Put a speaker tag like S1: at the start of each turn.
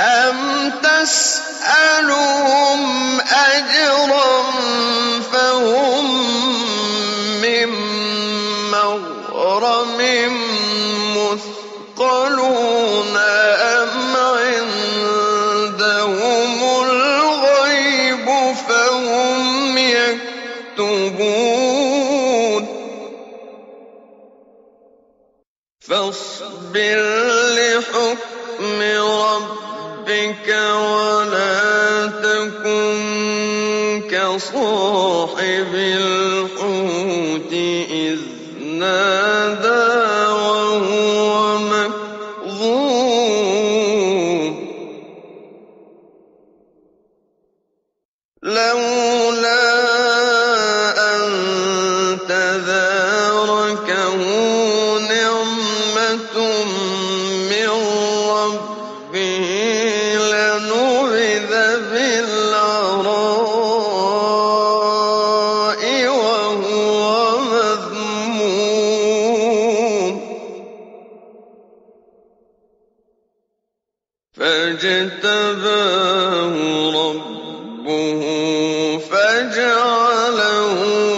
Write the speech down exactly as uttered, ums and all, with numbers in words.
S1: أَمْ تَسْأَلُهُمْ أَجْرًا فَهُم مِّن مَّغْرَمٍ مُّثْقَلُونَ أَمْ عِندَهُمُ الْغَيْبُ فَهُمْ يَكْتُبُونَ فَاصْبِرْ لِحُكْمِ رَبِّكَ وَلَا تَكُن كَصَاحِبِ الْحُوتِ إِذْ نَادَىٰ وَهُوَ مَكْظُومٌ لَّوْلَا أَن تَدَارَكَهُ نِعْمَةٌ مِّن رَّبِّهِ لَنُبِذَ بِالْعَرَاءِ وَهُوَ مَذْمُومٌ فَاجْتَبَاهُ رَبُّهُ فَجَعَلَهُ